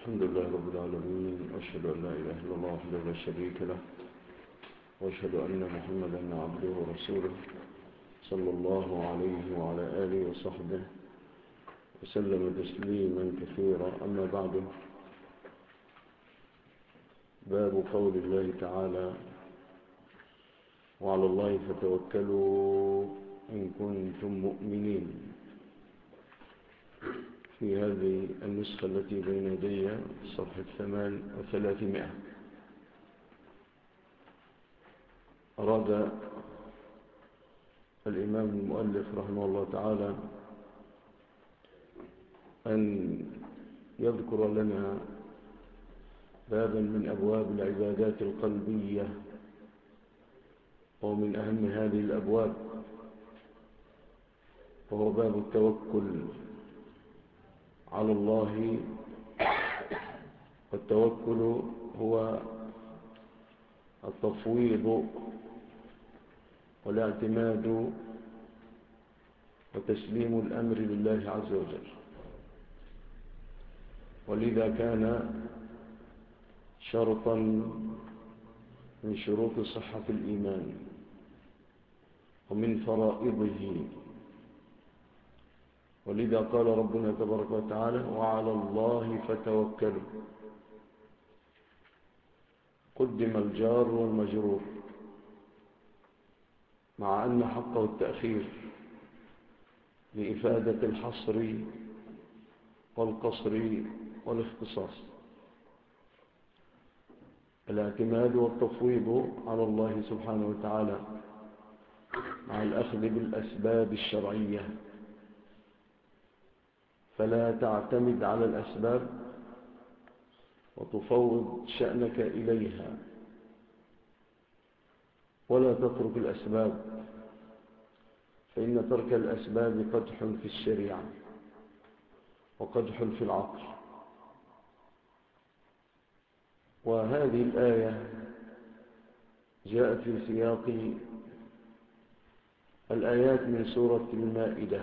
الحمد لله رب العالمين، وأشهد أن لا إله إلا الله وحده لا شريك له، وأشهد أن محمدا عبده ورسوله صلى الله عليه وعلى آله وصحبه وسلم تسليما كثيرا. أما بعد، باب قول الله تعالى: وعلى الله فتوكلوا إن كنتم مؤمنين. في هذه النسخة التي بين يدي صفحة 300 أراد الإمام المؤلف رحمه الله تعالى أن يذكر لنا بابا من أبواب العبادات القلبية، ومن أهم هذه الأبواب وهو باب التوكل على الله. والتوكل هو التفويض والاعتماد وتسليم الأمر لله عز وجل، ولذا كان شرطا من شروط صحة الإيمان ومن فرائضه. ولذا قال ربنا تبارك وتعالى: وعلى الله فتوكلوا. قدم الجار والمجرور، مع أن حقه التأخير لإفادة الحصر والقصر والاختصاص. الاعتماد والتفويض على الله سبحانه وتعالى مع الأخذ بالأسباب الشرعية، فلا تعتمد على الأسباب وتفوض شأنك إليها، ولا تترك الأسباب، فإن ترك الأسباب قدح في الشريعة وقدح في العقل. وهذه الآية جاءت في سياق الآيات من سورة المائدة: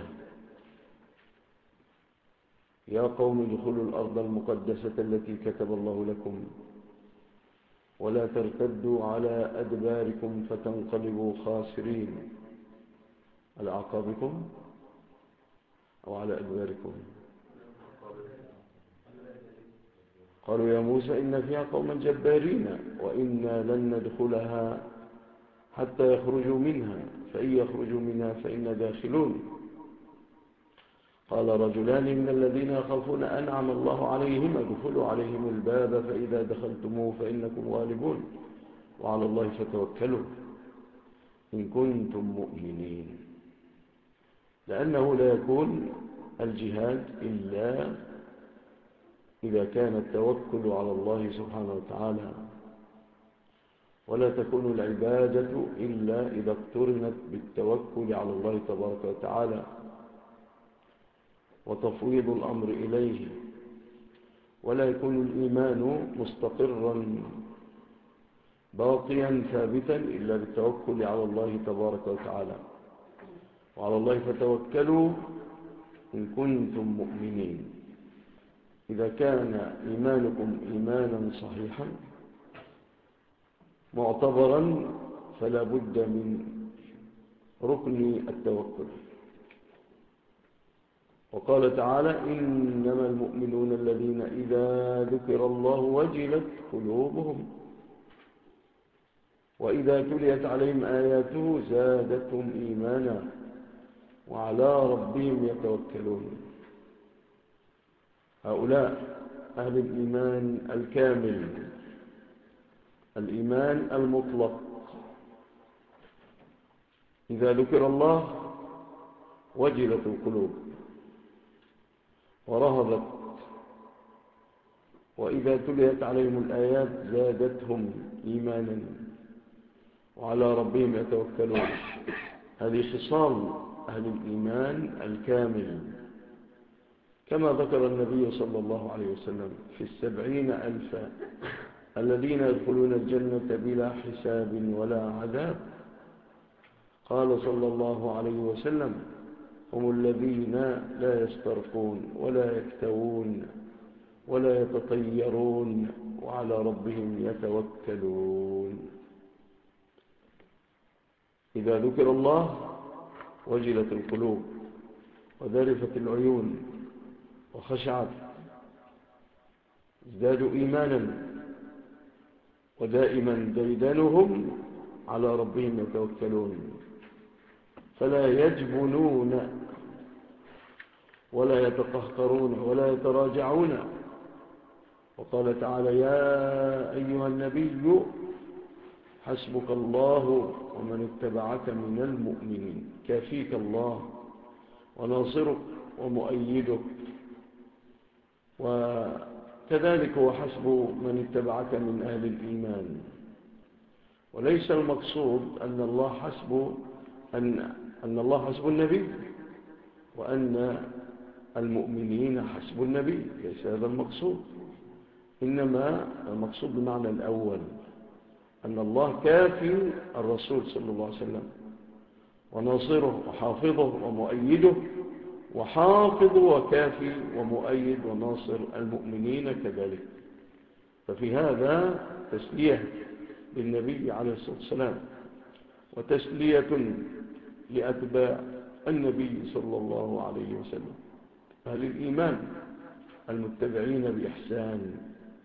يا قوم ادخلوا الأرض المقدسة التي كتب الله لكم ولا ترتدوا على أدباركم فتنقلبوا خاسرين. على أعقابكم أو على أدباركم؟ قالوا يا موسى إن فيها قوما جبارين وإنا لن ندخلها حتى يخرجوا منها فإن يخرجوا منها فإنا داخلون. قال رجلان من الذين يخافون أنعم الله عليهم ادخلوا عليهم الباب فإذا دخلتموه فإنكم غالبون وعلى الله فتوكلوا إن كنتم مؤمنين. لأنه لا يكون الجهاد إلا إذا كان التوكل على الله سبحانه وتعالى، ولا تكون العبادة إلا إذا اقترنت بالتوكل على الله تبارك وتعالى وتفويض الأمر إليه. ولا يكون الإيمان مستقرا باقيا ثابتا إلا بالتوكل على الله تبارك وتعالى. وعلى الله فتوكلوا إن كنتم مؤمنين. إذا كان إيمانكم إيمانا صحيحا معتبرا فلا بد من ركن التوكل. وقال تعالى: إنما المؤمنون الذين إذا ذكر الله وجلت قلوبهم وإذا تليت عليهم آياته زادتهم إيمانا وعلى ربهم يتوكلون. هؤلاء أهل الإيمان الكامل، الإيمان المطلق. إذا ذكر الله وجلت القلوب ورهبت، وإذا تليت عليهم الآيات زادتهم إيمانا وعلى ربهم يتوكلون. هذه خصال أهل الإيمان الكامل، كما ذكر النبي صلى الله عليه وسلم في 70,000 الذين يدخلون الجنة بلا حساب ولا عذاب. قال صلى الله عليه وسلم: هم الذين لا يسترقون ولا يكتوون ولا يتطيرون وعلى ربهم يتوكلون. إذا ذكر الله وجلت القلوب وذرفت العيون وخشعت، ازدادوا إيمانا، ودائما ديدنهم على ربهم يتوكلون، فلا يجبنون ولا يتقهقرون ولا يتراجعون. وقال تعالى: يا أيها النبي حسبك الله ومن اتبعك من المؤمنين. كافيك الله وناصرك ومؤيدك، وكذلك هو حسب من اتبعك من أهل الإيمان. وليس المقصود أن الله حسب النبي وأن المؤمنين حسب النبي، ليس هذا المقصود. إنما المقصود بمعنى الأول أن الله كافي الرسول صلى الله عليه وسلم وناصره وحافظه ومؤيده، وحافظ وكافي ومؤيد وناصر المؤمنين كذلك. ففي هذا تسلية للنبي عليه الصلاة والسلام، وتسلية لأتباع النبي صلى الله عليه وسلم، أهل الإيمان المتبعين بإحسان.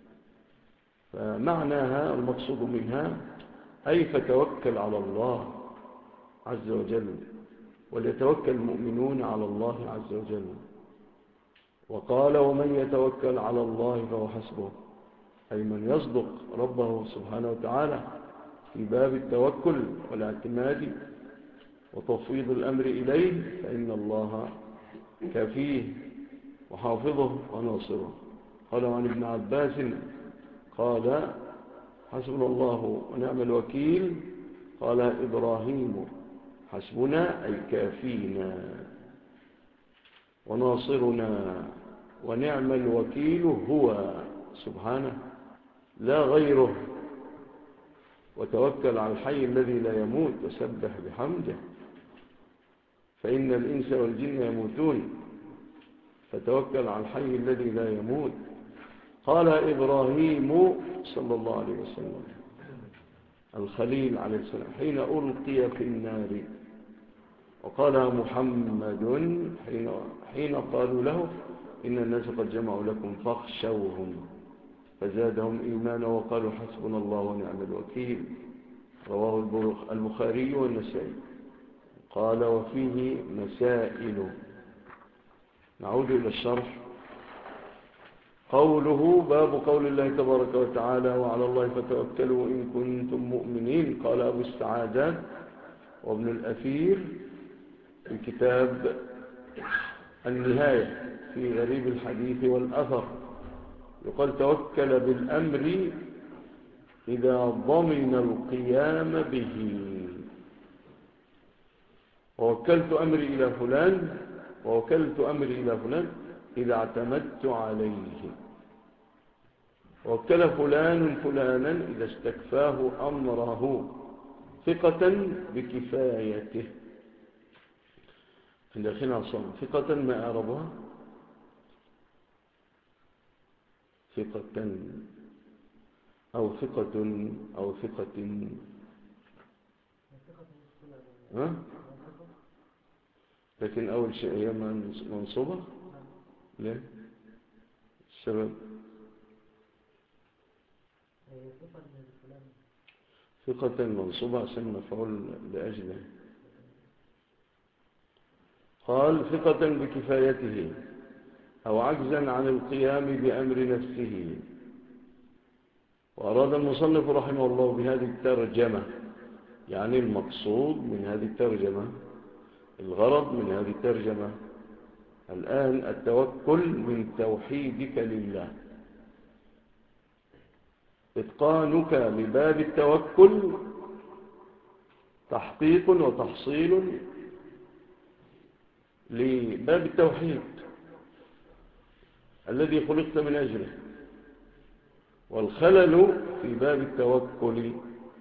فمعناها المقصود منها أي فتوكل على الله عز وجل، وليتوكل المؤمنون على الله عز وجل. وقال: ومن يتوكل على الله فهو حسبه، أي من يصدق ربه سبحانه وتعالى في باب التوكل والاعتماد وتفويض الأمر إليه، فإن الله كفيه وحافظه وناصره. قال عن ابن عباس قال: حسبنا الله ونعم الوكيل. قال إبراهيم: حسبنا أي كافينا وناصرنا، ونعم الوكيل هو سبحانه لا غيره. وتوكل على الحي الذي لا يموت وسبح بحمده، فإن الإنس والجن يموتون، فتوكل على الحي الذي لا يموت. قال إبراهيم صلى الله عليه وسلم الخليل عليه السلام حين ألقي في النار، وقال محمد حين قالوا له: إن الناس قد جمعوا لكم فاخشوهم، فزادهم إيمانا وقالوا حسبنا الله ونعم الوكيل. رواه البخاري والنسائي. قال: وفيه مسائل. نعود إلى الشرح. قوله: باب قول الله تبارك وتعالى: وعلى الله فتوكلوا إن كنتم مؤمنين. قال أبو السعادات وابن الأثير في كتاب النهاية في غريب الحديث والأثر، يقال: توكل بالأمر إذا ضمن القيام به. ووكلت أمري إلى فلان، ووكلت أمري إلى فلان إذا اعتمدت عليه. ووكل فلان فلانا إذا استكفاه أمره ثقة بكفايته. عند أخينا عصام: ثقة ما أعربها؟ ثقة أو ثقة أو ثقة. ها؟ لكن أول شيء هي منصوبة. ليه؟ السبب ثقة منصوبة عشان مفعول لأجله. قال: ثقة بكفايته أو عجزا عن القيام بأمر نفسه. وأراد المصنف رحمه الله بهذه الترجمة، يعني المقصود من هذه الترجمة، الغرض من هذه الترجمة الآن التوكل من توحيدك لله، إتقانك لباب التوكل تحقيق وتحصيل لباب التوحيد الذي خلقت من أجله. والخلل في باب التوكل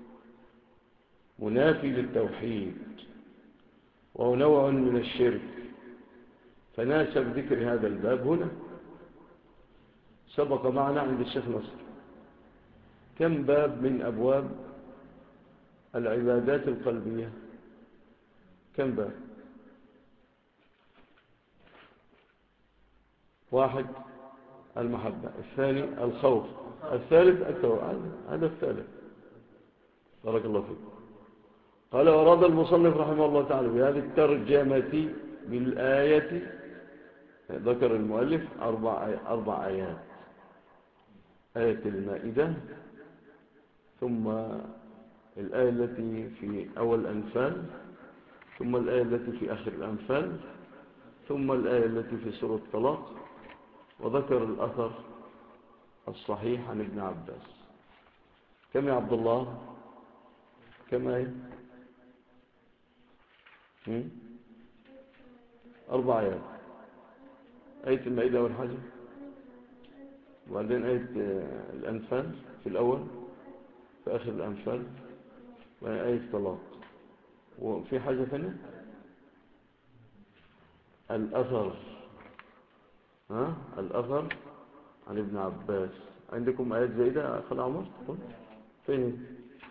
منافي للتوحيد، وهو نوع من الشرك، فناسب ذكر هذا الباب هنا. سبق معنا عند الشيخ نصر. كم باب من أبواب العبادات القلبية؟ كم باب؟ 1 المحبة، 2 الخوف، 3 التوكل. هذا 3. بارك الله فيك. قال ورد المصنف رحمه الله تعالى بهذه الترجمة بالآية، ذكر المؤلف 4 آيات: آية المائدة، ثم الآية التي في أول الأنفال، ثم الآية التي في آخر الأنفال، ثم الآية التي في سورة الطلاق، وذكر الأثر الصحيح عن ابن عباس. كم يا عبد الله؟ كم آية؟ 4 آيات. آية المائدة أول حاجة، وبعدين آية الأنفال في الأول، في آخر الأنفال، وآية الطلاق. وفي حاجة ثانية؟ الأثر. الأثر عن ابن عباس. عندكم آيات زائدة يا أخي عمر؟ فين؟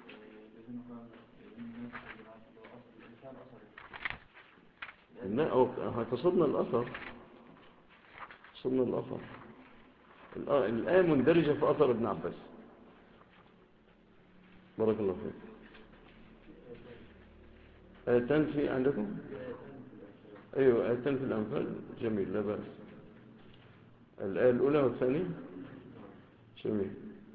تصدنا الأثر. الآية مندرجة في أثر ابن عباس. بارك الله فيك. آيتان في عندكم؟ أيوة، آيتان في الأنفال. جميل، لا بأس. الآية الأولى والثانية. جميل.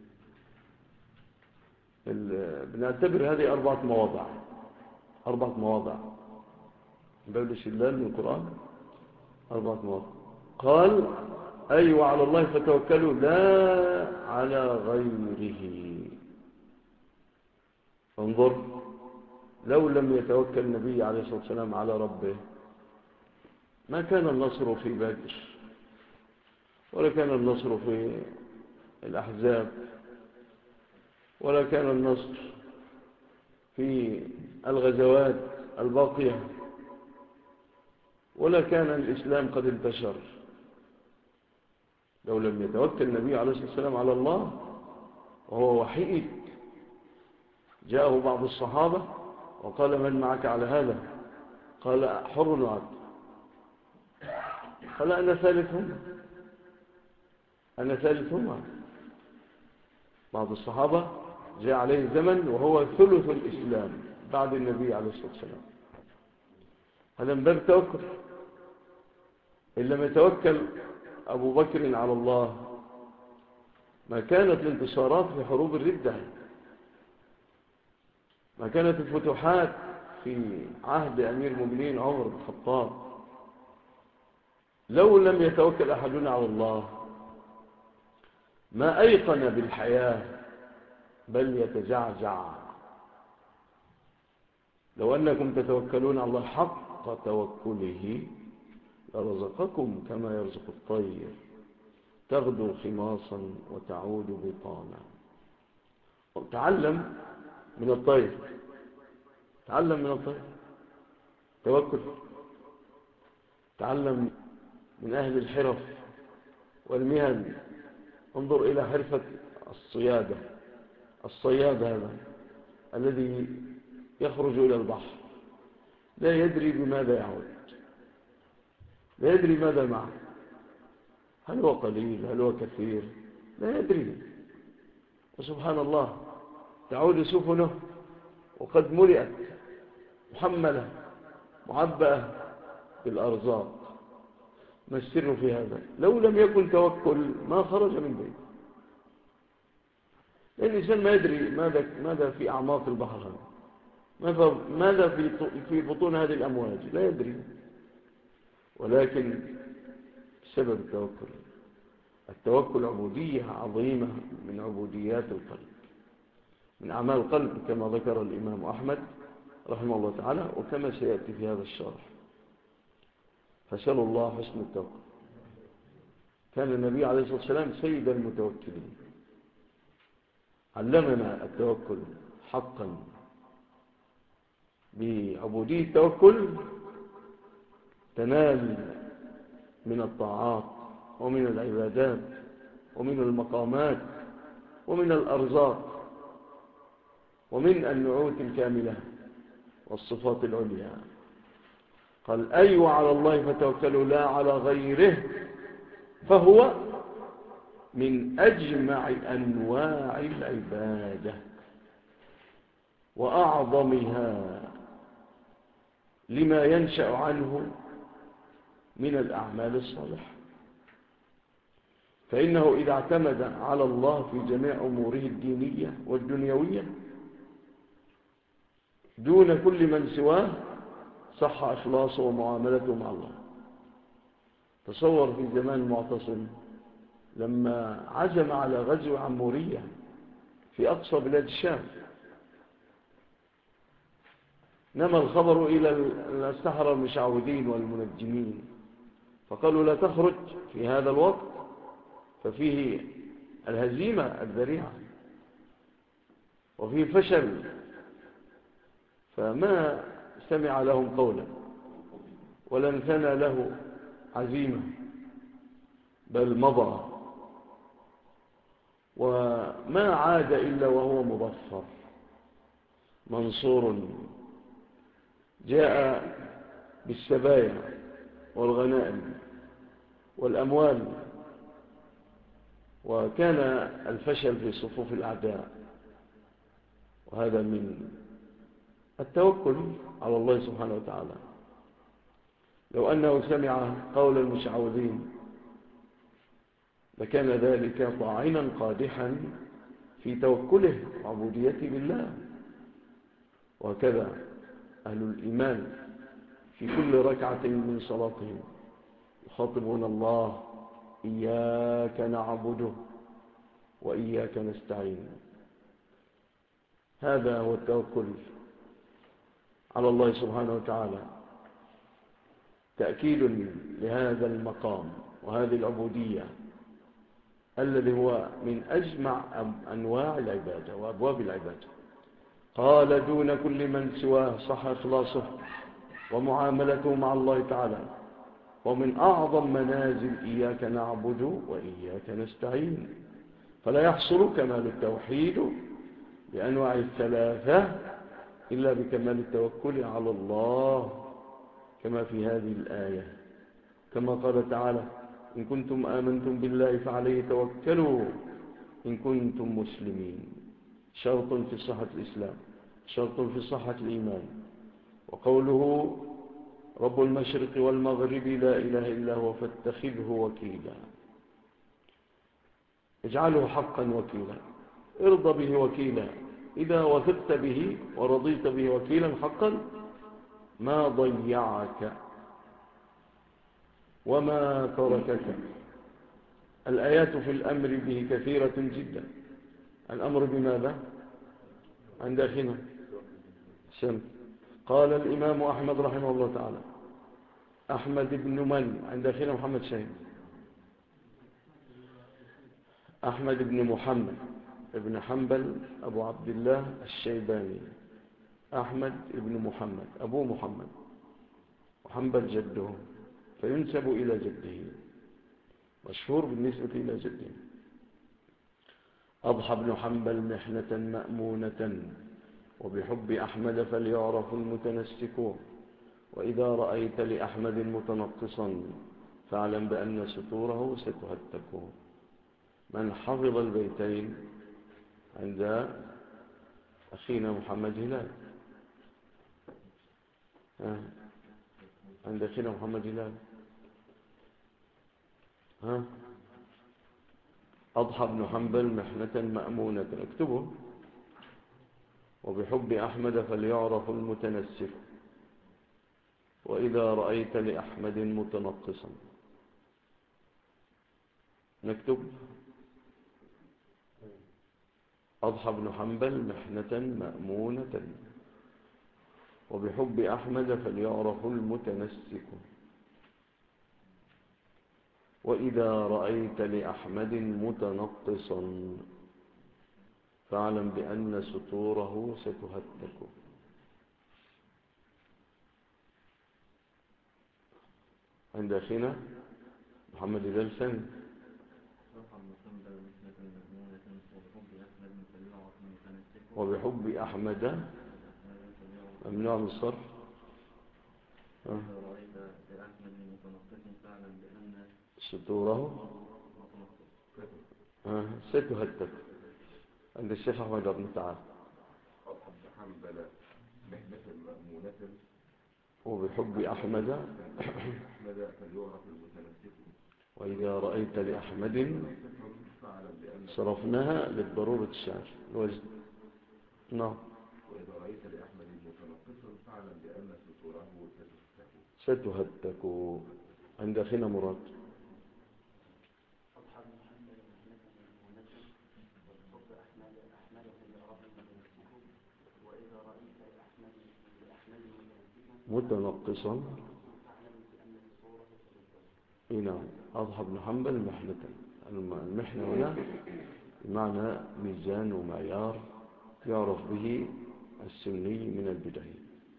بنعتبر هذه 4 مواضع. 4 مواضع باب الاستدلال من القرآن. 4 مواضع. قال أي وعلى الله فتوكلوا لا على غيره. انظر، لو لم يتوكل النبي عليه الصلاة والسلام على ربه ما كان النصر في بدر، ولا كان النصر في الأحزاب، ولا كان النصر في الغزوات الباقية، ولا كان الإسلام قد انتشر لو لم يتوكل النبي عليه الصلاة والسلام على الله وهو وحيد. جاءه بعض الصحابة وقال من معك على هذا؟ قال حر وعبد. قال أنا ثالثهما. بعض الصحابة جاء عليه زمن وهو ثلث الإسلام بعد النبي عليه الصلاة والسلام. هذا من باب التوكل. إن لم يتوكل أبو بكر على الله ما كانت الانتصارات في حروب الردة، ما كانت الفتوحات في عهد أمير المؤمنين عمر بن الخطاب. لو لم يتوكل أحدنا على الله ما أيقن بالحياة بل يتجعجع. لو أنكم تتوكلون على الله حق توكله لرزقكم كما يرزق الطير تغدو خماصا وتعود بطانا. تعلم من الطير، تعلم من الطير توكل. تعلم من أهل الحرف والمهن. انظر إلى حرفة الصياد هذا الذي يخرج إلى البحر لا يدري بماذا يعود، لا يدري ماذا معه، هل هو قليل هل هو كثير، لا يدري. وسبحان الله تعود سفنه وقد ملئت محملة معبأة بالأرزاق. ما السر في هذا؟ لو لم يكن توكل ما خرج من بيت. لأن الإنسان ما يدري ماذا في أعماق البحر هذا، ماذا في بطون هذه الأمواج، لا يدري. ولكن سبب التوكل عبودية عظيمة من عبوديات القلب، من أعمال القلب كما ذكر الإمام أحمد رحمه الله تعالى، وكما سيأتي في هذا الشرح. فسأل الله حسن التوكل. كان النبي عليه الصلاة والسلام سيد المتوكلين، علمنا التوكل حقا. بعبودية التوكل تنال من الطاعات ومن العبادات ومن المقامات ومن الأرزاق ومن النعوت الكاملة والصفات العليا. قال أيوة على الله فتوكلوا لا على غيره، فهو من أجمع أنواع العبادة وأعظمها لما ينشأ عنه من الأعمال الصالحة. فإنه إذا اعتمد على الله في جميع أموره الدينية والدنيوية دون كل من سواه صح إخلاصه ومعاملته مع الله. تصور في زمان المعتصم لما عزم على غزو عمورية في أقصى بلاد الشام، نما الخبر إلى السحرة المشعوذين والمنجمين فقالوا لا تخرج في هذا الوقت ففيه الهزيمة الذريعة وفيه الفشل، فما سمع لهم قولا ولن ثنى له عزيمة، بل مضى وما عاد إلا وهو مظفر منصور، جاء بالسبايا والغنائم والأموال، وكان الفشل في صفوف الأعداء. وهذا من التوكل على الله سبحانه وتعالى. لو أنه سمع قول المشعوذين لكان ذلك طاعنا قادحا في توكله وعبوديته لله. وهكذا أهل الإيمان في كل ركعة من صلاتهم يخاطبون الله إياك نعبد وإياك نستعين. هذا هو التوكل على الله سبحانه وتعالى، تأكيد لهذا المقام وهذه العبودية الذي هو من أجمع أنواع العبادة وأبواب العبادة. قال دون كل من سواه صح إخلاصه ومعاملته مع الله تعالى، ومن أعظم منازل إياك نعبد وإياك نستعين. فلا يحصل كمال التوحيد بأنواع الثلاثة إلا بكمال التوكل على الله، كما في هذه الآية، كما قال تعالى إن كنتم آمنتم بالله فعليه توكلوا إن كنتم مسلمين. شرط في صحة الإسلام، شرط في صحة الإيمان. وقوله رب المشرق والمغرب لا إله إلا هو فاتخذه وكيلا، اجعله حقا وكيلا، ارضى به وكيلا. إذا وثقت به ورضيت به وكيلا حقا ما ضيعك وما تركك. الآيات في الأمر به كثيرة جدا. الأمر بماذا؟ عند أخينا سم. قال الإمام أحمد رحمه الله تعالى أحمد بن من عند أخينا محمد شاهد أحمد بن محمد ابن حنبل أبو عبد الله الشيباني. أحمد بن محمد أبو محمد وحنبل جده، فينسب إلى جده، مشهور بالنسبة إلى جده. أضحى بن حنبل محنة مأمونة وبحب أحمد فليعرف المتنسك. وإذا رأيت لأحمد متنقصا فاعلم بأن ستوره ستهتك. من حفظ البيتين عند أخينا محمد هلال، عند أخينا محمد هلال أضحى بن حنبل محنة مأمونة، اكتبه. وبحب أحمد فليعرف المتنسك. وإذا رأيت لأحمد متنقصا، نكتب أضحى بن حنبل محنة مأمونة وبحب أحمد فليعرف المتنسك. وإذا رأيت لأحمد متنقصا فاعلم بأن ستوره ستهتك. عند أخينا محمد هلال ثاني وبحب أحمد ممنوع من الصرف. سطوره ستهتك عند الشيخ أحمد بن تعالى. وبحب أحمد وإذا رأيت لأحمد صرفناها للضرورة الشعر الوزن. نعم. وإذا رأيت لأحمد متنقصا فاعلم بأن سطوره ستهتك عند أخينا مراد. متنقصا نعم. أضحى بن حنبل محنة. المحنة هنا بمعنى ميزان ومعيار يعرف به السني من البدعي.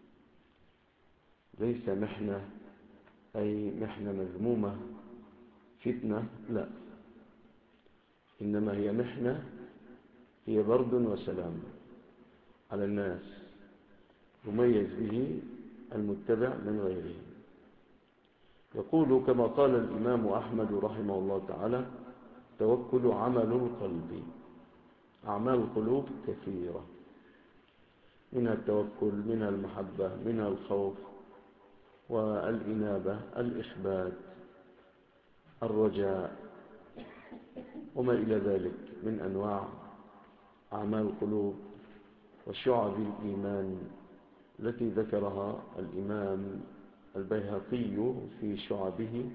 ليس محنة أي محنة مذمومة فتنة، لا، إنما هي محنة هي برد وسلام على الناس يميز به المتبع من غيره. يقول كما قال الإمام أحمد رحمه الله تعالى: توكل عمل القلب. أعمال القلوب كثيرة، منها التوكل، منها المحبة، منها الخوف والإنابة، الإخبات، الرجاء، وما إلى ذلك من أنواع أعمال القلوب وشعب الإيمان التي ذكرها الإمام البيهقي في شعبه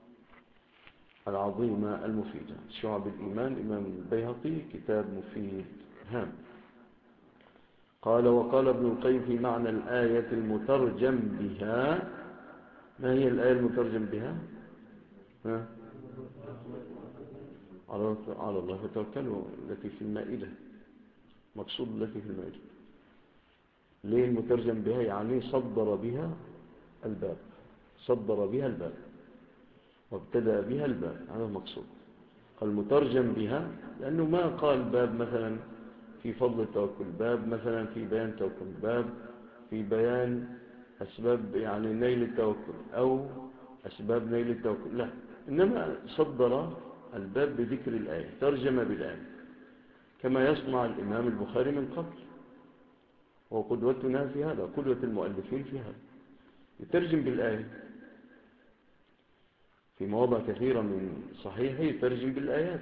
العظيمة المفيدة. شعب الإيمان الإمام البيهقي كتاب مفيد هام. قال: وقال ابن القيم في معنى الآية المترجم بها. ما هي الآية المترجم بها؟ على الله فتوكلوا التي في المائدة، مقصود التي في المائدة. ليه المترجم بها؟ يعني صدر بها الباب، صدر بها الباب وابتدأ بها الباب، هذا المقصود. قال المترجم بها لأنه ما قال باب مثلا في فضل التوكل، باب مثلا في بيان التوكل، باب في بيان أسباب يعني نيل التوكل أو أسباب نيل التوكل، لا، إنما صدر الباب بذكر الآية، ترجم بالآية كما يصنع الإمام البخاري من قبل، وقدوتنا في هذا، قدوة المؤلفين في هذا، يترجم بالآية في مواضع كثيرة من صحيح، يترجم بالآيات،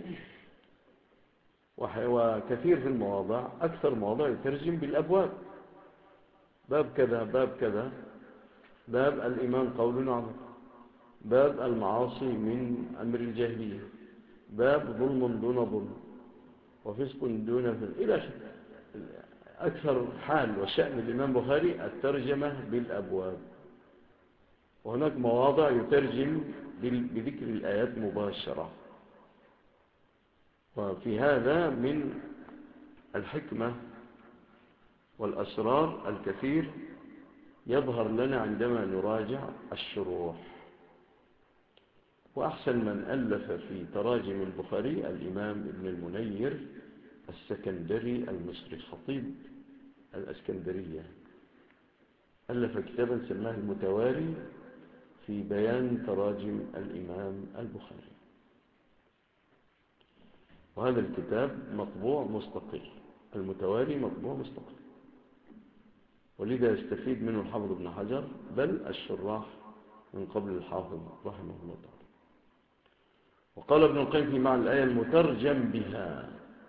وكثير في المواضع، أكثر مواضع يترجم بالأبواب، باب كذا، باب كذا، باب الإيمان قول وعمل، باب المعاصي من أمر الجاهلية، باب ظلم دون ظلم وفسق دون فسق، إلى آخره. أكثر حال وشأن الإمام البخاري الترجمة بالأبواب، وهناك مواضع يترجم بذكر الآيات مباشرة. وفي هذا من الحكمة والأسرار الكثير يظهر لنا عندما نراجع الشروح. وأحسن من ألف في تراجم البخاري الإمام ابن المنير السكندري المصري، خطيب الأسكندرية، ألف كتابا سماه المتواري في بيان تراجم الإمام البخاري، وهذا الكتاب مطبوع مستقل، المتواري مطبوع مستقل، ولذا يستفيد منه الحافظ ابن حجر بل الشراح من قبل الحافظ رحمه الله تعالى. وقال ابن القيم في معنى الآية المترجم بها: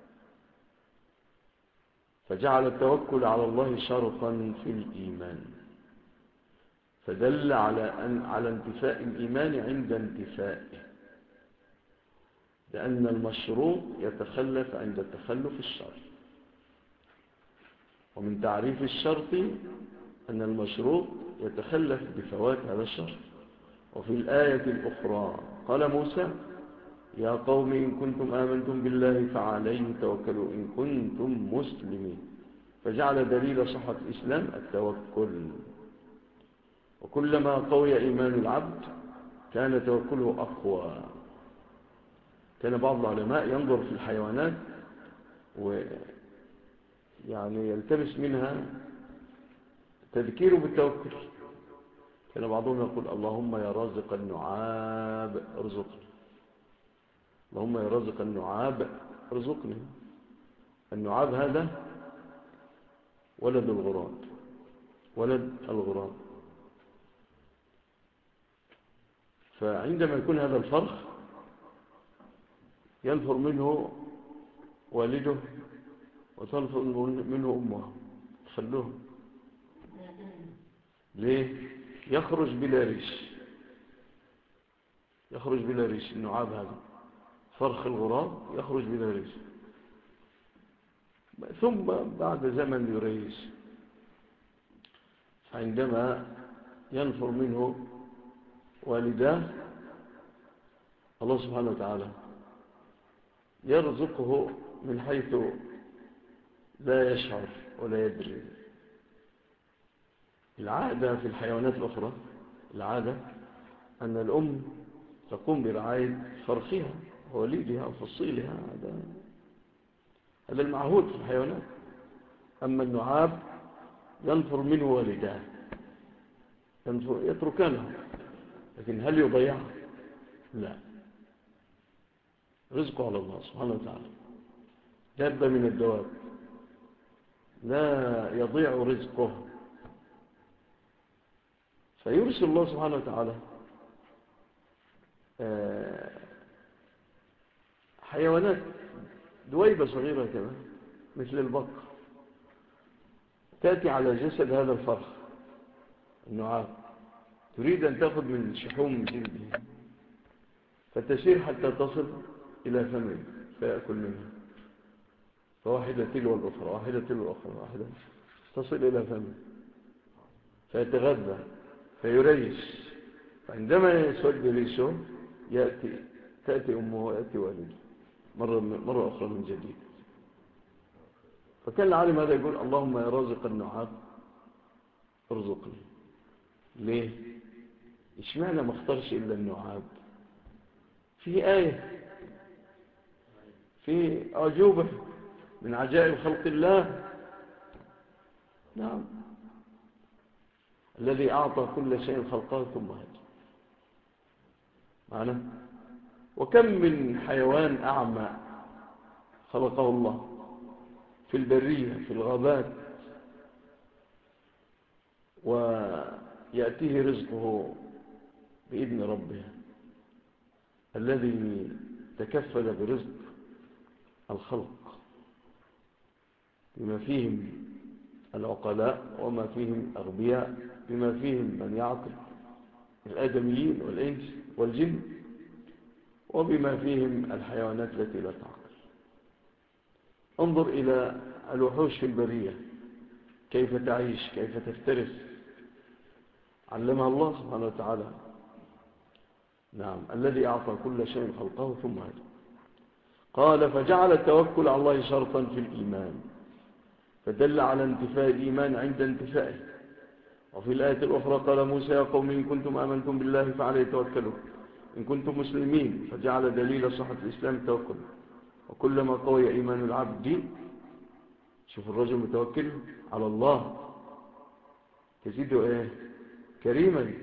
فجعل التوكل على الله شرطا في الإيمان، فدل على انتفاء الإيمان عند انتفائه، لأن المشروط يتخلف عند تخلف الشرط. ومن تعريف الشرط أن المشروط يتخلف بفوات هذا الشرط. وفي الآية الأخرى قال موسى: يا قوم إن كنتم آمنتم بالله فعليه توكلوا إن كنتم مسلمين، فجعل دليل صحة الإسلام التوكل. وكلما قوي إيمان العبد كان توكله أقوى، كان بعض العلماء ينظر في الحيوانات ويعني يلتمس منها تذكيره بالتوكل. كان بعضهم يقول اللهم يا رازق النعاب ارزقني، اللهم يا رازق النعاب ارزقني. النعاب هذا ولد الغراب، ولد الغراب. فعندما يكون هذا الفرخ ينفر منه والده وتنفر منه أمه، خلوه ليه؟ يخرج بلا ريش، يخرج بلا ريش. النعاب هذا فرخ الغراب يخرج بلا ريش، ثم بعد زمن يريش. فعندما ينفر منه والداه الله سبحانه وتعالى يرزقه من حيث لا يشعر ولا يدري. العادة في الحيوانات الأخرى، العادة أن الأم تقوم برعاية فرخها ووليدها وفصيلها، هذا المعهود في الحيوانات. أما النعاب ينفر منه والداه، يتركانه، لكن هل يضيع؟ لا، رزقه على الله سبحانه وتعالى. دابة من الدواب لا يضيع رزقه، فيرسل الله سبحانه وتعالى حيوانات دويبة صغيرة كمان مثل البق تأتي على جسد هذا الفرخ النعاب، تريد أن تأخذ من شحوم جلده، فتسير حتى تصل إلى فمه فيأكل منها، فواحدة تلو الأخرى، واحدة تلو الأخرى، واحدة تصل إلى فمه فيتغذى فيريش. فعندما يسود ريشه تأتي أمه ويأتي والده مرة أخرى من جديد. فكان العالم هذا يقول اللهم يا رازق النعاب ارزقني. ليه؟ اشمعنى ما اختارش إلا النعاب؟ في آية، في أعجوبة من عجائب خلق الله. نعم، الذي أعطى كل شيء خلقه ثم هدى معنا. وكم من حيوان أعمى خلقه الله في البرية في الغابات، ويأتيه رزقه بإذن ربه الذي تكفل برزق الخلق، بما فيهم العقلاء وما فيهم أغبياء، بما فيهم من يعقل الآدميين والإنس والجن، وبما فيهم الحيوانات التي لا تعقل. انظر إلى الوحوش في البرية كيف تعيش، كيف تفترس، علمها الله سبحانه وتعالى. نعم، الذي أعطى كل شيء خلقه ثم هدى. قال فجعل التوكل على الله شرطا في الإيمان، فدل على انتفاء الإيمان عند انتفائه. وفي الآية الأخرى قال موسى يا قوم إن كنتم آمنتم بالله فعليه توكلوا إن كنتم مسلمين، فجعل دليل صحة الإسلام التوكل. وكلما قوي إيمان العبد، شوف الرجل متوكل على الله، تزيده إيه؟ كريما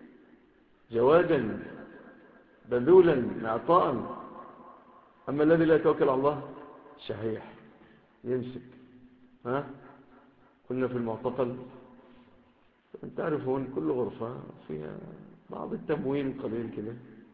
جوادا بذولا معطاء. أما الذي لا يتوكل على الله شحيح يمسك. كنا في المعتقل، أنت تعرفون كل غرفة فيها بعض التموين قليل كده،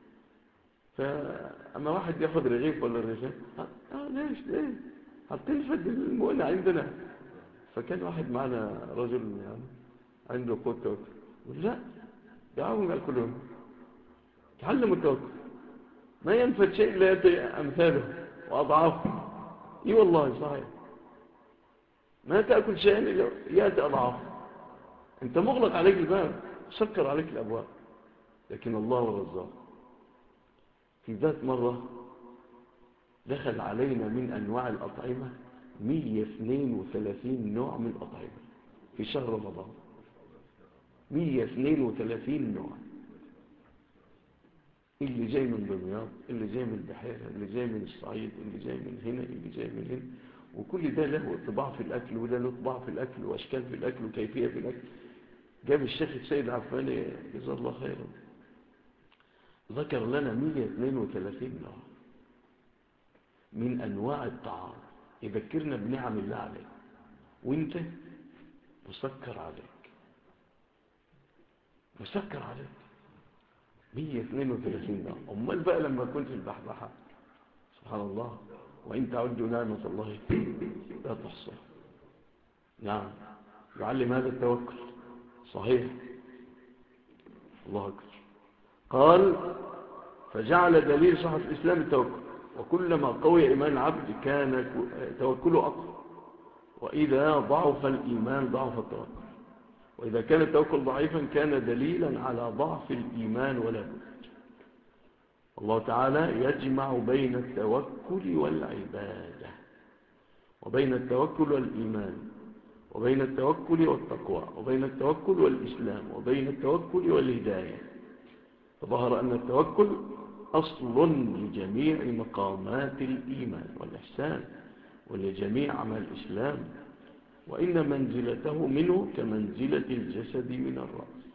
فأما واحد يأخذ رغيف ولا رغيفين ليش هتنفد المؤنة عندنا. فكان واحد معنا رجل يعني عنده قوة توكل، يقول لا دعوهم يأكلون، تعلموا التوكل، ما ينفد شيء إلا يأتي أمثاله وأضعافه. إيه والله صحيح، ما تأكل شيئا إلا يأتي أضعافه. أنت مغلق عليك الباب، سكر عليك الأبواب، لكن الله والرزاق. في ذات مرة دخل علينا من أنواع الأطعمة 132 نوع من الأطعمة في شهر رمضان، 132 نوع. اللي جاي من دمياط، اللي جاي من البحيرة، اللي جاي من الصعيد، اللي جاي من هنا، اللي جاي من هنا، وكل ده له طباع في الأكل، وده له طباع في الأكل، وأشكال في الأكل، وكيفية في الأكل. جاب الشيخ السيد عفاني جزاه الله خيرا، ذكر لنا 132 نوع من أنواع الطعام، يذكرنا بنعم الله عليك، وانت مسكر عليك، مسكر عليك 132 نوع. أمال بقى لما كنت في البحبحة، سبحان الله، وإن تعدوا نعمة الله لا تحصوها. نعم، يعلم هذا التوكل صحيح. الله أكبر. قال فجعل دليل صحة الإسلام التوكل، وكلما قوي إيمان العبد كان توكله أقوى، وإذا ضعف الإيمان ضعف التوكل، وإذا كان التوكل ضعيفا كان دليلا على ضعف الإيمان ولا بد. الله تعالى يجمع بين التوكل والعبادة، وبين التوكل والإيمان، وبين التوكل والتقوى، وبين التوكل والإسلام، وبين التوكل والهداية. فظهر أن التوكل أصل لجميع مقامات الإيمان والإحسان ولجميع عمل الإسلام، وإن منزلته منه كمنزلة الجسد من الرأس.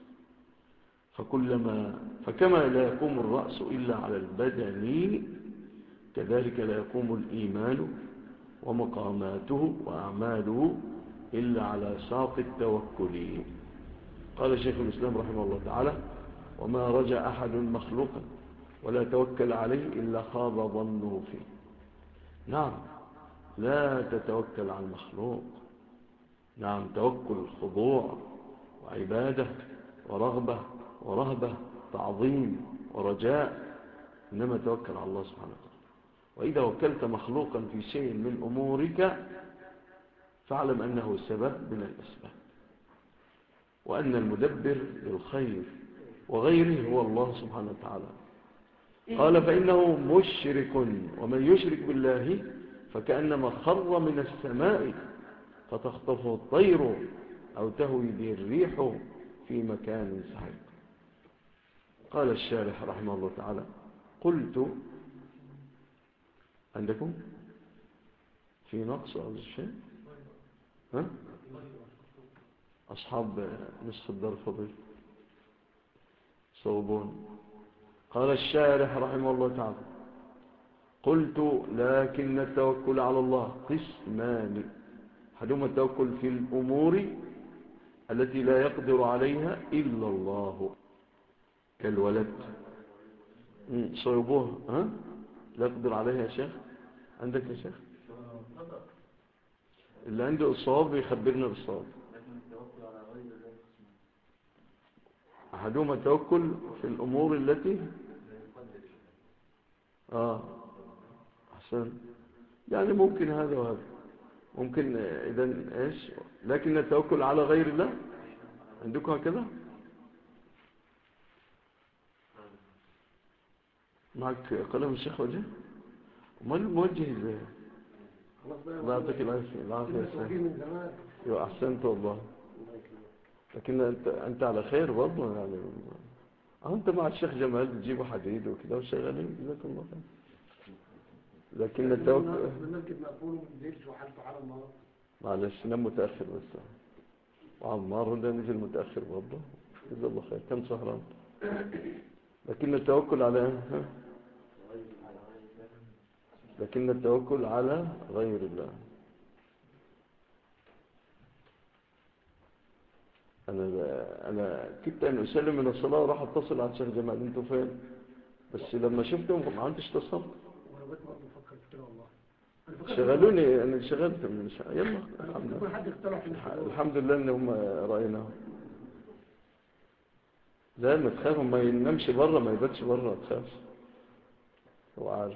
فكما لا يقوم الرأس إلا على البدن، كذلك لا يقوم الإيمان ومقاماته وأعماله إلا على ساق التوكل. قال شيخ الإسلام رحمه الله تعالى: وما رجع أحد مخلوقا ولا توكل عليه إلا خاب ظنه فيه. نعم، لا تتوكل على المخلوق. نعم، توكل خضوع وعبادة ورغبة ورهبة، تعظيم ورجاء، إنما توكل على الله سبحانه وتعالى. وإذا وكلت مخلوقا في شيء من أمورك فاعلم أنه سبب من الأسباب، وأن المدبر للخير وغيره هو الله سبحانه وتعالى. قال فإنه مشرك، ومن يشرك بالله فكأنما خر من السماء فتخطفه الطير أو تهوي به الريح في مكان سحيق. قال الشارح رحمه الله تعالى: قلت عندكم في نقص أو شيء؟ ها؟ أصحاب نصف الدار فضيل صوبون. قال الشارح رحمه الله تعالى: قلت لكن التوكل على الله قسمان، أحدهما التوكل في الأمور التي لا يقدر عليها إلا الله، كالولد. صوبوه، ها؟ لا يقدر عليها يا شيخ؟ عندك يا شيخ؟ اللي عنده الصواب يخبرنا بالصواب. أحدهما التوكل في الأمور التي أحسن، يعني ممكن هذا وهذا، ممكن إذن إيش، لكن التوكل على غير الله عندكم هكذا؟ معك قلم الشيخ وجه؟ امال الموجه ازاي؟ الله يعطيك العافيه. يا احسنت والله، لكن انت على خير برضه يعني. انت مع الشيخ جمال بتجيبوا حديد وكده وشغالين، جزاك الله خير. لكن التوكل المسجد مقفول وما نزلش وحالته على النار. معلش نام متاخر بس، وعمار ده نزل متاخر برضه، جزاك الله خير. كم سهران؟ لكن التوكل على لكن التوكل على غير الله. أنا كنت أن أسلم من الصلاة وراح أتصل على الشيخ جمال: أنتوا فين؟ بس لما شفتهم ما عندش تصل. وأنا بس برضه بفكر في كده والله. شغلوني، أنا شغلت يلا الحمد لله إن هم رأيناهم. لا ما تخاف، ما ينامش بره، ما يباتش بره، ما تخافش، هو عارف.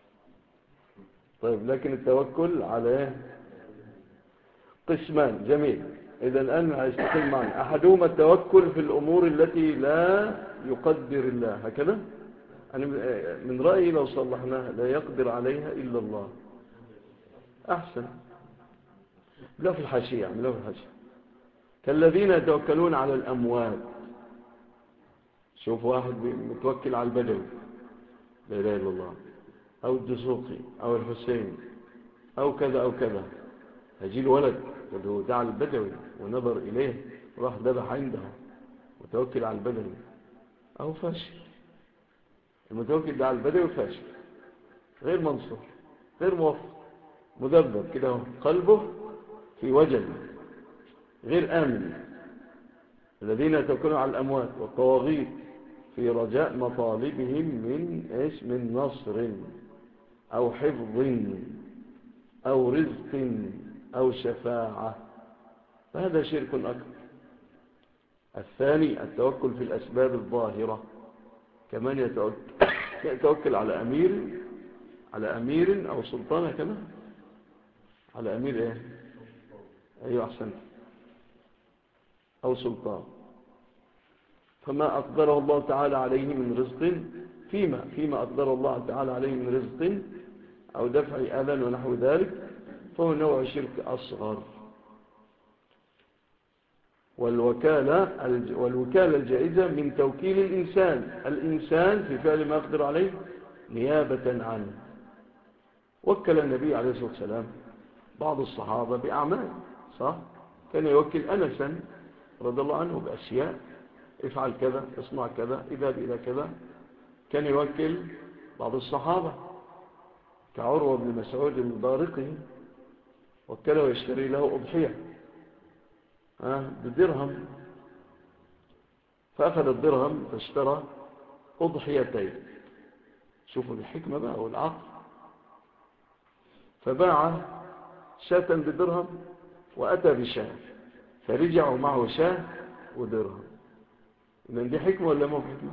طيب، لكن التوكل على قسمان. جميل. إذا الآن هيستقل معنا. أحدهما التوكل في الأمور التي لا يقدر الله، هكذا أنا من رأيي لو صلحناها: لا يقدر عليها إلا الله. أحسن، لا في الحاشية، لا في الحاشية. كالذين يتوكلون على الأموات. شوف واحد متوكل على البدوي، لا إله إلا الله، أو الدسوقي أو الحسين أو كذا أو كذا، هجي الولد اللي هو دعا البدوي ونظر إليه وراح ذبح عنده وتوكل على البدوي، أو فاشل. المتوكل دعا البدوي فاشل، غير منصر، غير موفق، مذبذب كده، قلبه في وجل، غير آمن. الذين يتوكلون على الأموات والطواغيت في رجاء مطالبهم من نصر أو حفظ أو رزق أو شفاعة، فهذا شرك أكبر. الثاني التوكل في الأسباب الظاهرة، كمان يتوكل على أمير أو سلطان، كمان على أمير إيه؟ أيوة أحسنت، أو سلطان. فما أقدره الله تعالى عليه من رزق، فيما أقدر الله تعالى عليه من رزق أو دفع أذى ونحو ذلك، فهو نوع شرك أصغر. والوكالة الجائزة من توكيل الإنسان في فعل ما يقدر عليه نيابة عنه. وكل النبي عليه الصلاة والسلام بعض الصحابة بأعمال، صح؟ كان يوكل أنسا رضي الله عنه بأشياء، افعل كذا، اصنع كذا، اذهب إلى كذا. كان يوكل بعض الصحابة كعروة بن مسعود البارقي، وكله يشتري له أضحية بدرهم، فأخذ الدرهم فاشترى أضحيتين. شوفوا الحكمة بقى والعقل. فباع شاة بدرهم وأتى بشاة، فرجعوا معه شاة ودرهم. إذن دي حكمة ولا مو حكمة؟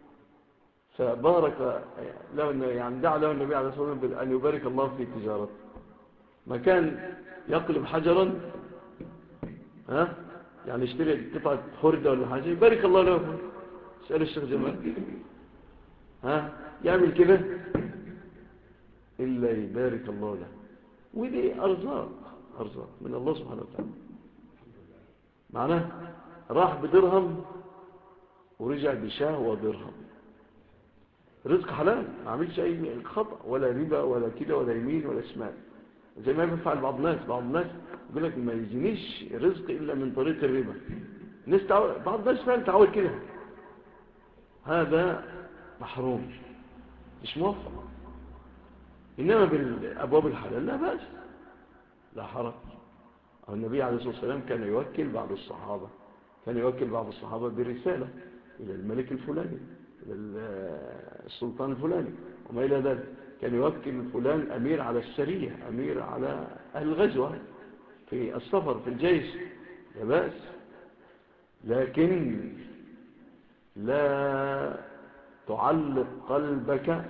فبارك له، يعني دعا له النبي عليه الصلاة والسلام أن يبارك الله في تجارته. ما كان يقلب حجرا، يعني يشتري قطعة خردة ولا حاجة، يبارك الله له. سأل الشيخ جمال يعمل كده إلا يبارك الله له. ودي أرزاق من الله سبحانه وتعالى. معناه راح بدرهم ورجع بشاه ودرهم، رزق حلال، ما عملش أي خطأ ولا ربا ولا كده ولا يمين ولا شمال، زي ما يفعل بعض الناس يقول لك ما يجينيش رزق إلا من طريق الربا. بعض الناس فعلا تعود كده، هذا محروم، مش موفق. إنما بالأبواب الحلال لا بأس، لا حرج. النبي عليه الصلاة والسلام كان يوكل بعض الصحابة برسالة إلى الملك الفلاني، إلى السلطان الفلاني وما إلى ذلك. كان يوكل فلان أمير على السرية، أمير على أهل الغزوة في السفر في الجيش، لا بأس. لكن لا تعلق قلبك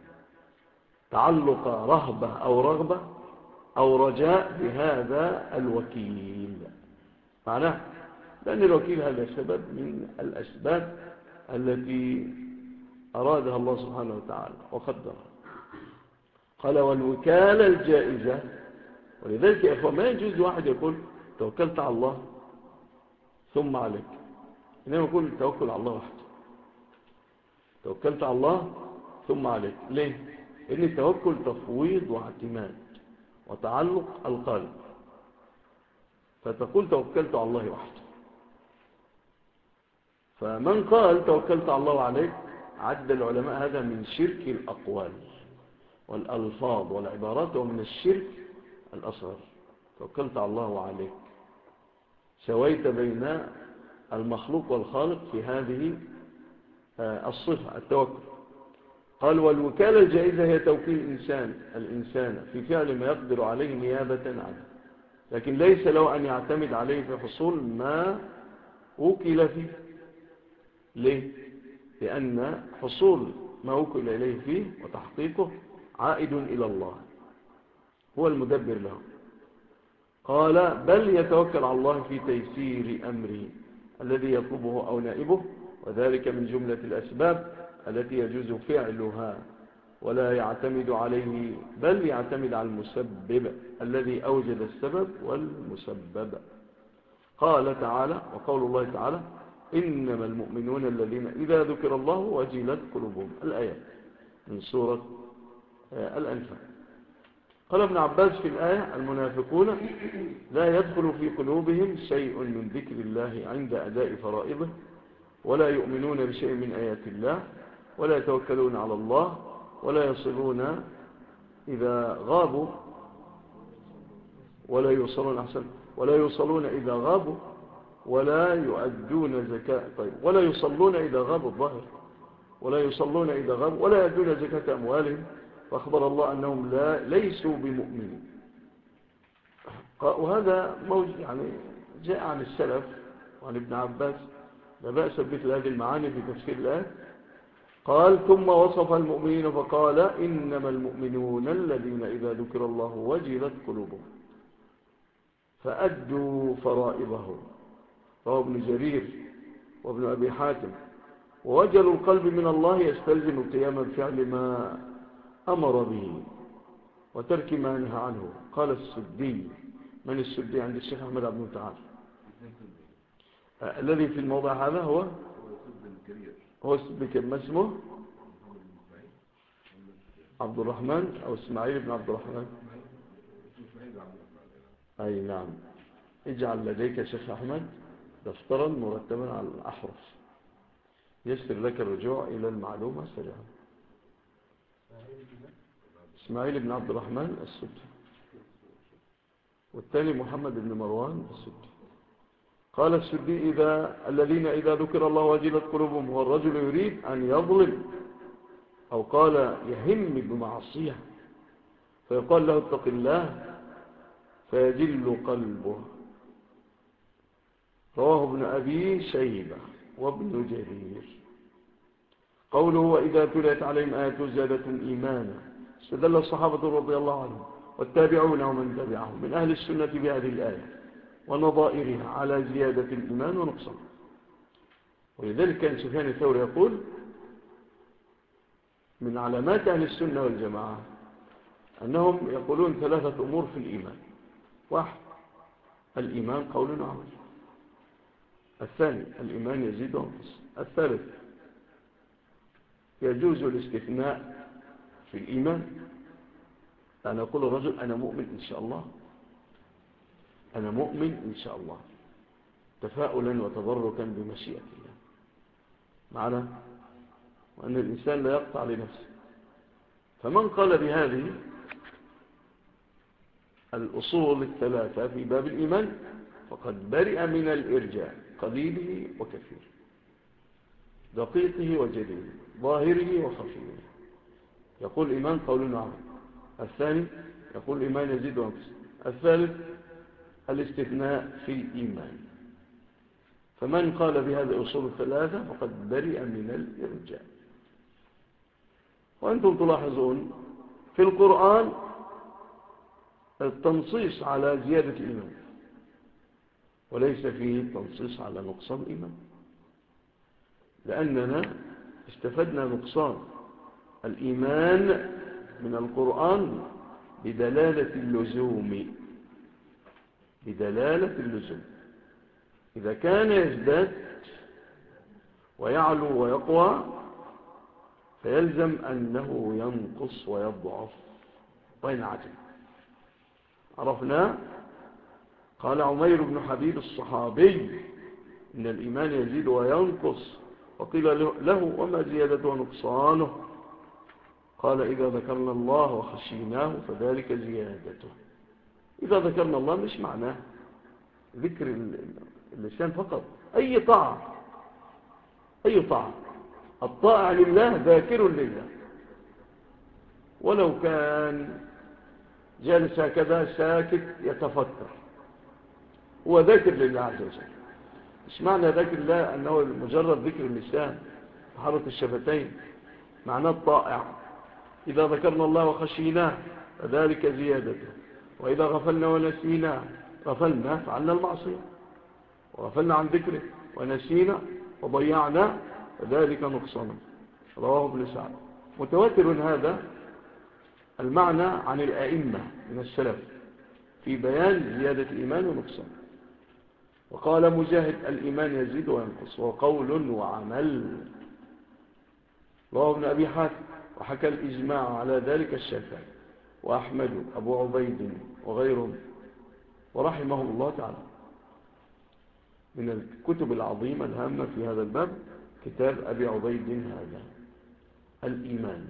تعلق رهبة أو رغبة أو رجاء بهذا الوكيل. معناه لأن الوكيل هذا سبب من الأسباب التي أرادها الله سبحانه وتعالى وقدرها. قال والوكالة الجائزة. ولذلك يا أخوة ما يجوز واحد يقول توكلت على الله ثم عليك، إنما يقول توكل على الله وحده، توكلت على الله ثم عليك. ليه؟ لأن التوكل تفويض واعتماد وتعلق القلب، فتقول توكلت على الله وحده. فمن قال توكلت على الله وعليك عد العلماء هذا من شرك الأقوال والألفاظ والعبارات، ومن الشرك الأصغر. توكلت على الله وعليك، سويت بين المخلوق والخالق في هذه الصفة التوكل. قال والوكالة الجائزة هي توكيل الإنسان في فعل ما يقدر عليه نيابة عنه، لكن ليس له أن يعتمد عليه في حصول ما وكل فيه. ليه؟ لأن حصول ما وكل إليه فيه وتحقيقه عائد إلى الله، هو المدبر له. قال بل يتوكل على الله في تيسير أمره الذي يطلبه أو نائبه، وذلك من جملة الأسباب التي يجوز فعلها، ولا يعتمد عليه، بل يعتمد على المسبب الذي أوجد السبب والمسبب. قال تعالى، وقول الله تعالى إنما المؤمنون الذين إذا ذكر الله وجلت قلوبهم، الآية. من سورة الأنفال. قال ابن عباس في الآية: المنافقون لا يدخل في قلوبهم شيء من ذكر الله عند أداء فرائضه، ولا يؤمنون بشيء من آيات الله، ولا يتوكلون على الله، ولا يصلون إذا غابوا، ولا يوصلون إذا غابوا، ولا يؤدون زكاة. طيب، ولا يصلون إذا غابوا، الظاهر ولا يصلون إذا غابوا، ولا يؤدون زكاة أموالهم، فأخبر الله أنهم ليسوا بمؤمنين. وهذا يعني جاء عن السلف وعن ابن عباس، لا بأس بمثل هذه المعاني في تفسير الآية. قال: ثم وصف المؤمنين فقال: إنما المؤمنون الذين إذا ذكر الله وجلت قلوبهم فأدوا فرائضه. رواه ابن جرير وابن أبي حاتم. ووجل القلب من الله يستلزم القيام بفعل ما أمر به وترك ما نهى عنه. قال السدي. من السدي عند الشيخ أحمد عبد المتعال؟ الذي في الموضع هذا هو السدي. ما اسمه؟ عبد الرحمن أو اسماعيل بن عبد الرحمن؟ أي نعم. اجعل لديك شيخ أحمد دفترا مرتبا على الأحرف يسر لك الرجوع إلى المعلومة سريعا. اسماعيل بن عبد الرحمن السدي، والثاني محمد بن مروان السدي. قال السدي: الذين إذا ذكر الله وجلت قلوبهم، هو الرجل يريد أن يظلم، أو قال يهم بمعصية، فيقال له: اتق الله، فيجل قلبه. رواه ابن أبي شيبة وابن جرير. قوله: وإذا تليت عليهم آيات زادتهم إيمانا. استدل الصحابة رضي الله عنهم والتابعون ومن تبعهم من أهل السنة بهذه الآية ونظائرها على زيادة الإيمان ونقصانه. ولذلك كان سفيان الثوري يقول: من علامات أهل السنة والجماعة أنهم يقولون 3 أمور في الإيمان. 1: الإيمان قول وعمل. 2: الإيمان يزيد وينقص. 3: يجوز الاستثناء في الإيمان، أن يقول الرجل: أنا مؤمن إن شاء الله، أنا مؤمن إن شاء الله، تفاؤلا وتبركا بمشيئة الله معنا، وأن الإنسان لا يقطع لنفسه. فمن قال بهذه الأصول 3 في باب الإيمان فقد برئ من الإرجاء، قليله وكثيره، دقيقه وجليله، ظاهره وخفيه. يقول الإيمان قول وعمل. 2: يقول الإيمان يزيد وينقص. 3: الاستثناء في الإيمان. فمن قال بهذه الأصول 3 فقد برئ من الإرجاء. وأنتم تلاحظون في القرآن التنصيص على زيادة الإيمان، وليس فيه تنصيص على نقصان الإيمان، لأننا استفدنا نقصان الإيمان من القرآن بدلالة اللزوم. إذا كان يزداد ويعلو ويقوى فيلزم أنه ينقص ويضعف وينعدم. عرفنا؟ قال عمير بن حبيب الصحابي: إن الإيمان يزيد وينقص. وقيل له: وما زيادته ونقصانه؟ قال: إذا ذكرنا الله وخشيناه فذلك زيادته. إذا ذكرنا الله مش معناه ذكر اللسان فقط، أي طاعة، الطاعة لله ذاكر لله، ولو كان جالس هكذا ساكت يتفكر، هو ذاكر لله عز وجل. مش معنى ذاكر الله أنه مجرد ذكر اللسان وحركة الشفتين، معناه الطائع. إذا ذكرنا الله وخشيناه فذلك زيادته، وإذا غفلنا ونسينا، غفلنا فعلنا المعصية، وغفلنا عن ذكره ونسينا وضيعنا فذلك نقصنا. رواه ابن سعد. متواتر هذا المعنى عن الأئمة من السلف في بيان زيادة الإيمان ونقصانه. وقال مجاهد: الإيمان يزيد وينقص، وقول وعمل. رواه ابن أبي حاتم وحكى الإجماع على ذلك الشافعي وأحمد أبو عبيد وغيرهم ورحمه الله تعالى. من الكتب العظيمة الهامة في هذا الباب كتاب أبي عبيد هذا الإيمان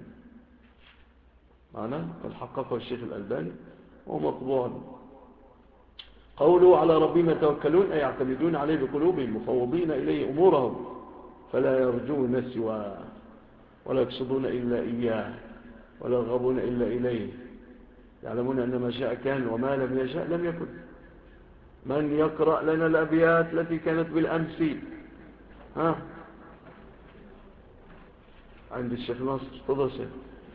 معنا قد حققه الشيخ الألباني ومطبوع. قوله على ربهم يتوكلون أي يعتمدون عليه بقلوبهم مفوضين إليه أمورهم فلا يرجون سواه ولا يقصدون إلا إياه ولا يرغبون إلا إليه يعلمون أن ما شاء كان وما لم يشاء لم يكن. من يقرأ لنا الأبيات التي كانت بالأمس؟ ها عند الشيخ ناصر تفضل شيخ.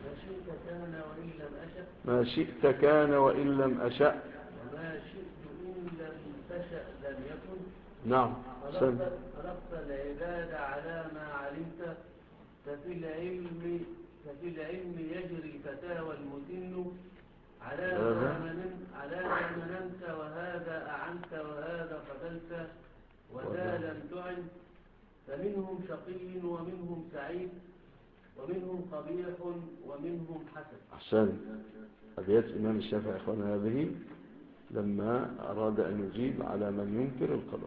ما شئت كان وإن لم أشأ وما شئت إن لم تشأ لم يكن. نعم خلقت العباد على ما علمت ففي العلم يجري الفتى والمتن على ما مننت وهذا أعنت وهذا قبلت وذا لم تعن فمنهم شقي ومنهم سعيد ومنهم قبيح ومنهم حسن. أحسن. أبيات الإمام الشافعي أخوانا هذه لما أراد أن يجيب على من ينكر القدر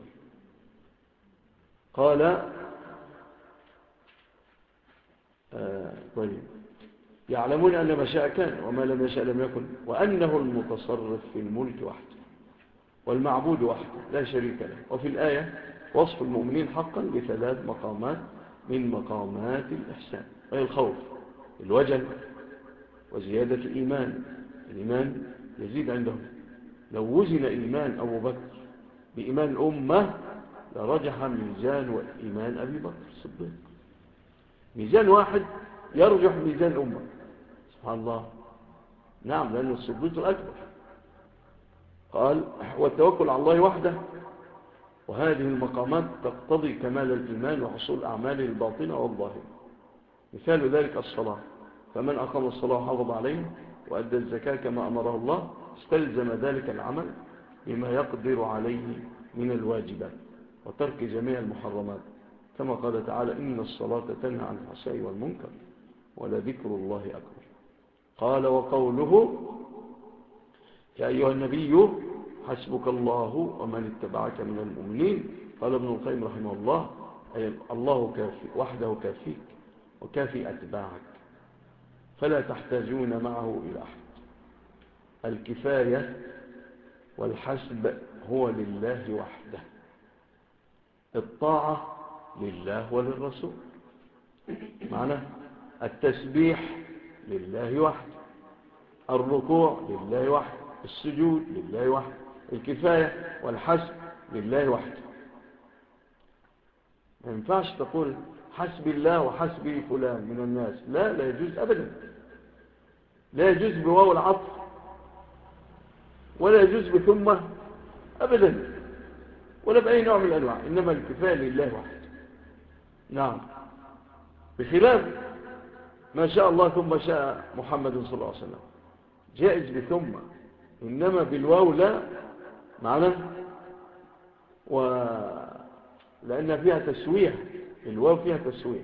قال طيب يعلمون أن ما شاء كان وما لم يشاء لم يكن وأنه المتصرف في الملك وحده والمعبود وحده لا شريك له. وفي الآية وصف المؤمنين حقا بثلاث مقامات من مقامات الإحسان وهي الخوف الوجل وزيادة الإيمان. الإيمان يزيد عندهم. لو وزن إيمان أبو بكر بإيمان الأمة لرجح ميزان إيمان أبي بكر الصديق. ميزان واحد يرجح ميزان الأمة سبحان الله. نعم لأنه الصديق الأكبر. قال والتوكل على الله وحده وهذه المقامات تقتضي كمال الإيمان وحصول أعماله الباطنة والظاهرة. مثال ذلك الصلاة فمن أقام الصلاة وحافظ عليه وأدى الزكاة كما أمره الله استلزم ذلك العمل بما يقدر عليه من الواجبات وترك جميع المحرمات كما قال تعالى إن الصلاة تنهى عن الفحشاء والمنكر ولذكر الله أكبر. قال وقوله يا أيها النبي حسبك الله ومن اتبعك من المؤمنين قال ابن القيم رحمه الله أي الله كافي وحده كافيك وكافي أتباعك فلا تحتاجون معه إلى أحد. الكفاية والحسب هو لله وحده. الطاعة لله وللرسول معنى التسبيح لله وحده الركوع لله وحده السجود لله وحده الكفاية والحسب لله وحده. ما ينفعش تقول حسبي الله وحسبي فلان من الناس لا يجوز أبدا. لا يجوز بواو العطف ولا يجوز بثم أبدا ولا بأي نوع من الأنواع إنما الكفاية لله وحده. نعم بخلاف ما شاء الله ثم شاء محمد صلى الله عليه وسلم جائز بثم إنما بالواو لا معنى لأن فيها تسوية الواو فيها تسوية.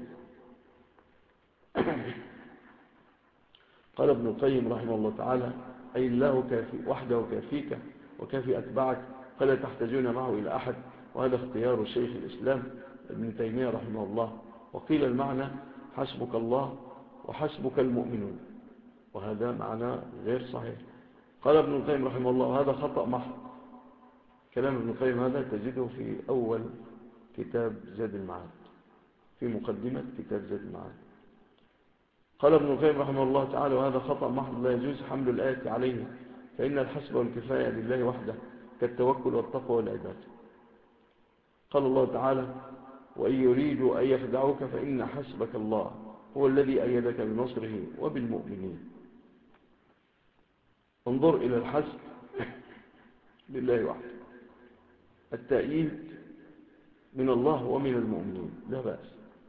قال ابن القيم رحمه الله تعالى أي الله كافي وحده كافيك وكافي أتباعك فلا تحتاجون معه إلى أحد. وهذا اختيار شيخ الإسلام ابن تيمية رحمه الله. وقيل المعنى حسبك الله وحسبك المؤمنون وهذا معنى غير صحيح. قال ابن القيم رحمه الله وهذا خطأ محض. كلام ابن القيم هذا تجده في أول كتاب زاد المعاد في مقدمة كتاب زاد المعاد. قال ابن القيم رحمه الله تعالى وهذا خطأ محض لا يجوز حمل الآية عليه فإن الحسب والكفاية لله وحده كالتوكل والتقوى والعبادة. قال الله تعالى وإن يريدوا أن يخدعوك فإن حسبك الله هو الذي أيدك بنصره وبالمؤمنين. انظر إلى الحسب لله وحده. التأييد من الله ومن المؤمنين لا بأس.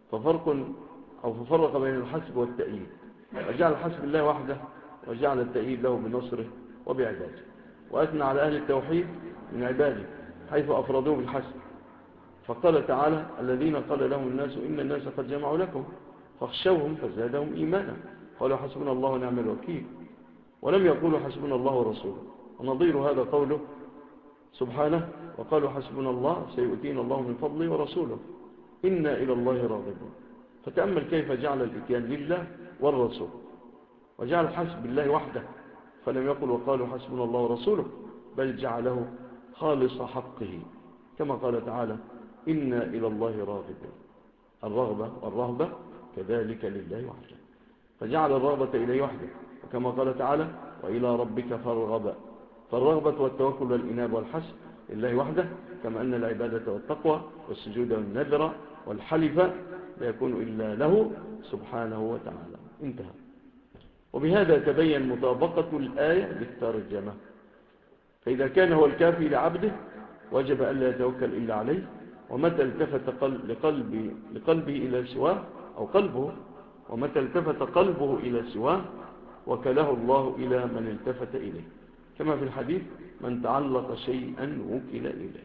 ففرق بين الحسب والتأييد وجعل الحسب الله وحده وجعل التأييد له بنصره وبعباده. وأثنى على أهل التوحيد من عباده حيث أفردوه بالحسب فقال تعالى الذين قال لهم الناس إن الناس قد جمعوا لكم فاخشوهم فزادهم إيمانا قالوا حسبنا الله ونعم الوكيل، ولم يقولوا حسبنا الله ورسوله. ونظير هذا قوله سبحانه وقالوا حسبنا الله سيؤتينا الله من فضله ورسوله إنا إلى الله راغبون. فتأمل كيف جعل الإتيان لله والرسول، وجعل حسب الله وحده، فلم يقل وقالوا حسبنا الله ورسوله، بل جعله خالص حقه، كما قال تعالى إنا إلى الله راغبون. الرغبة والرهبة كذلك لله وحده، فجعل الرغبة إليه وحده، وكما قال تعالى وإلى ربك فارغب. فالرغبة والتوكل والإناب والحسب لله وحده، كما أن العبادة والتقوى والسجود والنذر والحلف لا يكون إلا له سبحانه وتعالى. انتهى. وبهذا تبين مطابقة الآية بالترجمة. فإذا كان هو الكافي لعبده وجب أن لا يتوكل إلا عليه، ومتى التفت لقلبه إلى سواه أو قلبه، ومتى التفت قلبه إلى سواه وكله الله إلى من التفت إليه، كما في الحديث من تعلق شيئا وكل إليه.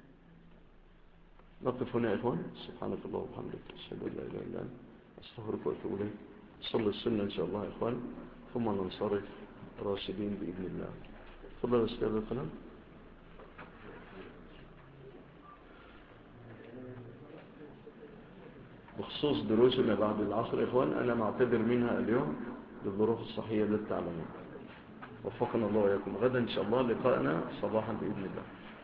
نقف هنا يا إخوان. سبحانك الله وبحمدك أشهد أن لا إله إلا أنت أستغفرك وأتوب إليك. صلي السنة إن شاء الله يا إخوان، ثم ننصرف راشدين بإذن الله. تفضل أستاذ القلم. بخصوص دروسنا بعد العصر يا إخوان، أنا معتذر منها اليوم للظروف الصحية التي تعلمون. وفقنا الله وإياكم. غدا إن شاء الله لقاءنا صباحا بإذن الله.